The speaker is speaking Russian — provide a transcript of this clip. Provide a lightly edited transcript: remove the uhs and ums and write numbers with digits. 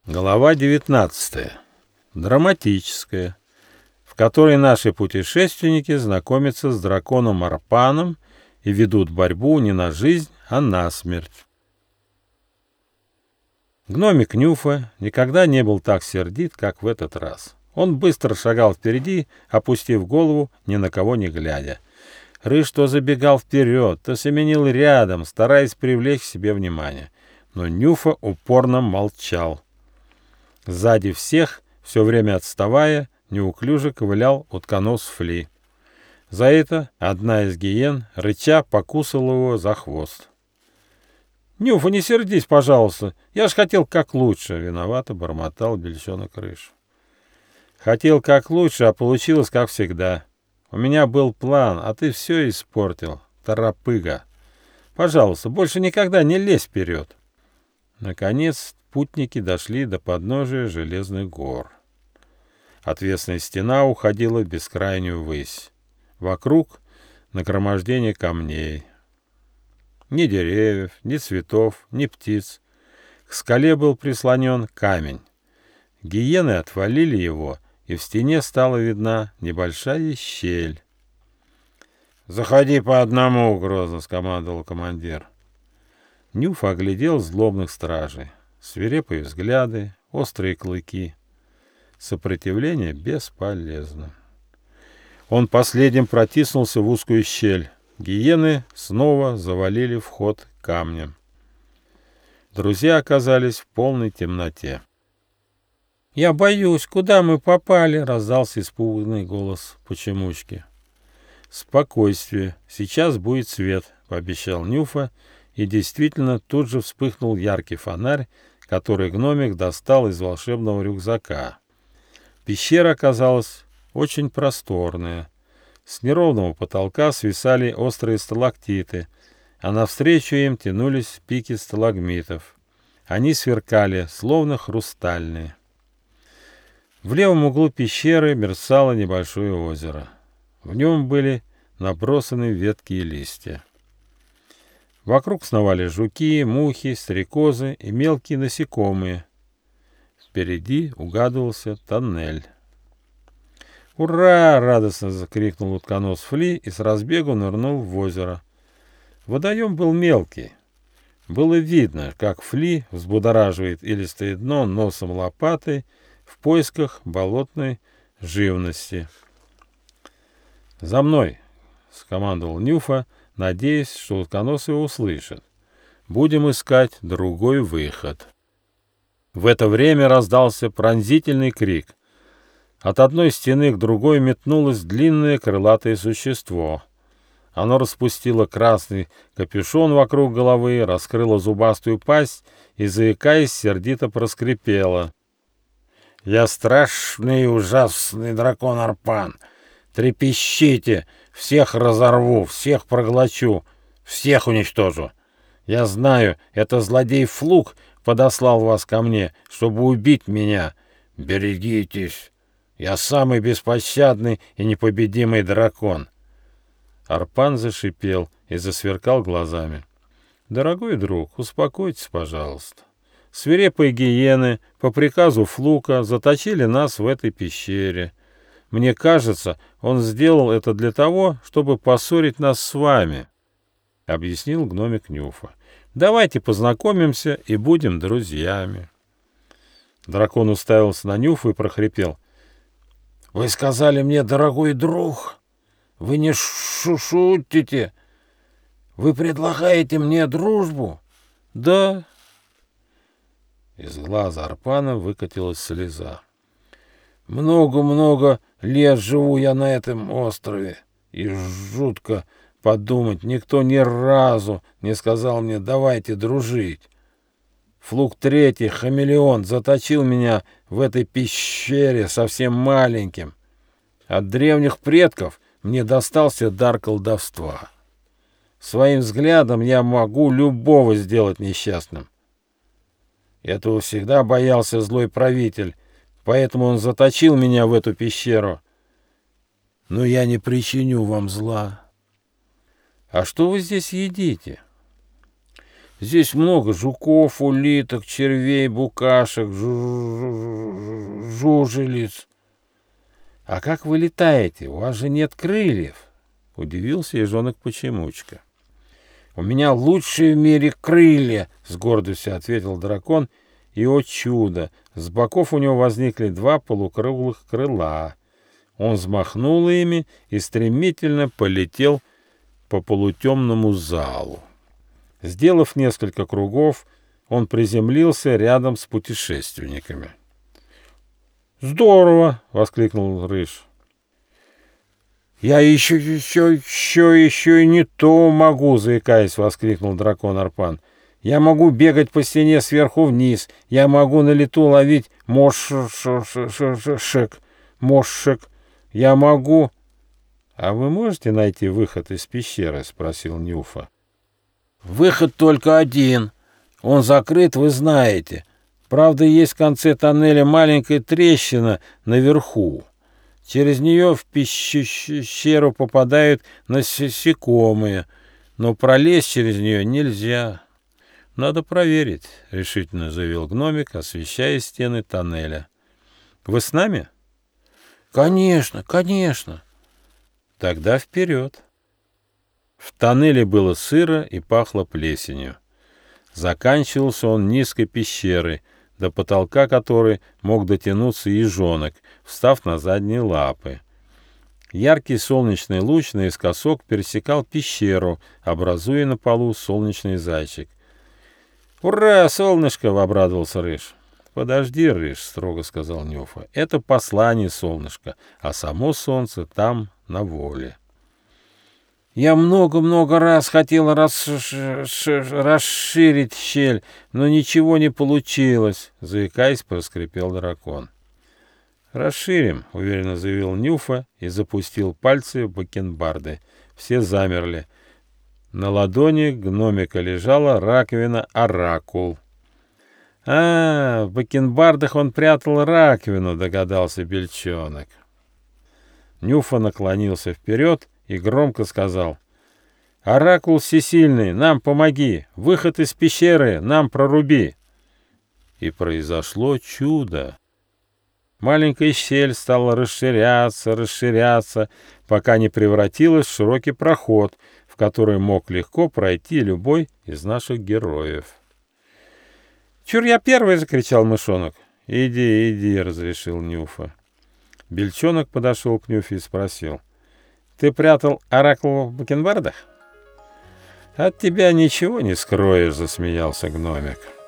Глава 19. Драматическая, в которой наши путешественники знакомятся с драконом Арпаном и ведут борьбу не на жизнь, а на смерть. Гномик Нюфа никогда не был так сердит, как в этот раз. Он быстро шагал впереди, опустив голову, ни на кого не глядя. Рыж то забегал вперед, то семенил рядом, стараясь привлечь к себе внимание. Но Нюфа упорно молчал. Сзади всех, все время отставая, неуклюже ковылял утконос Фли. За это одна из гиен, рыча, покусала его за хвост. «Нюфа, не сердись, пожалуйста, я ж хотел как лучше», — виновато бормотал бельчонок Рыж. «Хотел как лучше, а получилось как всегда. У меня был план, а ты все испортил, торопыга. Пожалуйста, больше никогда не лезь вперед». Наконец путники дошли до подножия железных гор. Отвесная стена уходила в бескрайнюю высь. Вокруг нагромождение камней. Ни деревьев, ни цветов, ни птиц. К скале был прислонен камень. Гиены отвалили его, и в стене стала видна небольшая щель. «Заходи по одному», — грозно скомандовал командир. Нюф оглядел злобных стражей. Свирепые взгляды, острые клыки. Сопротивление бесполезно. Он последним протиснулся в узкую щель. Гиены снова завалили вход камнем. Друзья оказались в полной темноте. «Я боюсь, куда мы попали?» — раздался испуганный голос Почемучки. «Спокойствие, сейчас будет свет», — пообещал Нюфа, и действительно тут же вспыхнул яркий фонарь, который гномик достал из волшебного рюкзака. Пещера оказалась очень просторная. С неровного потолка свисали острые сталактиты, а навстречу им тянулись пики сталагмитов. Они сверкали, словно хрустальные. В левом углу пещеры мерцало небольшое озеро. В нем были набросаны ветки и листья. Вокруг сновали жуки, мухи, стрекозы и мелкие насекомые. Впереди угадывался тоннель. «Ура!» — радостно закрикнул утконос Фли и с разбегу нырнул в озеро. Водоем был мелкий. Было видно, как Фли взбудораживает илистое дно носом лопатой в поисках болотной живности. «За мной!» — скомандовал Нюфа, надеясь, что утконос его услышит. «Будем искать другой выход». В это время раздался пронзительный крик. От одной стены к другой метнулось длинное крылатое существо. Оно распустило красный капюшон вокруг головы, раскрыло зубастую пасть и, заикаясь, сердито проскрипело: «Я страшный и ужасный дракон Арпан! Трепещите! Всех разорву, всех проглочу, всех уничтожу! Я знаю, это злодей Флук подослал вас ко мне, чтобы убить меня. Берегитесь! Я самый беспощадный и непобедимый дракон!» Арпан зашипел и засверкал глазами. «Дорогой друг, успокойтесь, пожалуйста. Свирепые гиены по приказу Флука заточили нас в этой пещере. Мне кажется, он сделал это для того, чтобы поссорить нас с вами», — объяснил гномик Нюфа. «Давайте познакомимся и будем друзьями». Дракон уставился на Нюфу и прохрипел: «Вы сказали мне, дорогой друг? Вы не шутите? Вы предлагаете мне дружбу?» «Да». Из глаза Арпана выкатилась слеза. «Много-много лет живу я на этом острове, и жутко подумать, никто ни разу не сказал мне: давайте дружить. Флук Третий, хамелеон, заточил меня в этой пещере совсем маленьким. От древних предков мне достался дар колдовства. Своим взглядом я могу любого сделать несчастным. Этого всегда боялся злой правитель, поэтому он заточил меня в эту пещеру. Но я не причиню вам зла». «А что вы здесь едите?» Здесь много жуков, улиток, червей, букашек, жужелиц. А как вы летаете? У вас же нет крыльев, удивился ежонок-почемучка. У меня лучшие в мире крылья, с гордостью ответил дракон, и, о чудо, с боков у него возникли два полукруглых крыла. Он взмахнул ими и стремительно полетел по полутемному залу. Сделав несколько кругов, он приземлился рядом с путешественниками. «Здорово!» — воскликнул Рыж. «Я еще и не то могу!» — заикаясь, воскликнул дракон Арпан. «Я могу бегать по стене сверху вниз, я могу на лету ловить мошек, я могу...» «А вы можете найти выход из пещеры?» — спросил Нюфа. «Выход только один. Он закрыт, вы знаете. Правда, есть в конце тоннеля маленькая трещина наверху. Через нее в пещеру попадают насекомые, но пролезть через нее нельзя. Надо проверить», — решительно заявил гномик, освещая стены тоннеля. «Вы с нами?» «Конечно, конечно». «Тогда вперед». В тоннеле было сыро и пахло плесенью. Заканчивался он низкой пещерой, до потолка которой мог дотянуться ежонок, встав на задние лапы. Яркий солнечный луч наискосок пересекал пещеру, образуя на полу солнечный зайчик. «Ура, солнышко!» — обрадовался Рыж. «Подожди, Рыж», — строго сказал Нюфа, — «это послание солнышка, а само солнце там, на воле». «Я много-много раз хотел расширить щель, но ничего не получилось», — заикаясь, проскрипел дракон. «Расширим», — уверенно заявил Нюфа и запустил пальцы в бакенбарды. Все замерли. На ладони гномика лежала раковина-оракул. «А, в бакенбардах он прятал раковину», — догадался Бельчонок. Нюфа наклонился вперед и громко сказал: «Оракул всесильный, нам помоги! Выход из пещеры нам проруби!» И произошло чудо. Маленькая щель стала расширяться, пока не превратилась в широкий проход, в который мог легко пройти любой из наших героев. «Чур я первый!» — закричал мышонок. «Иди!» — разрешил Нюфа. Бельчонок подошел к Нюфе и спросил: «Ты прятал оракул в бакенбардах?» «От тебя ничего не скроешь», — засмеялся гномик.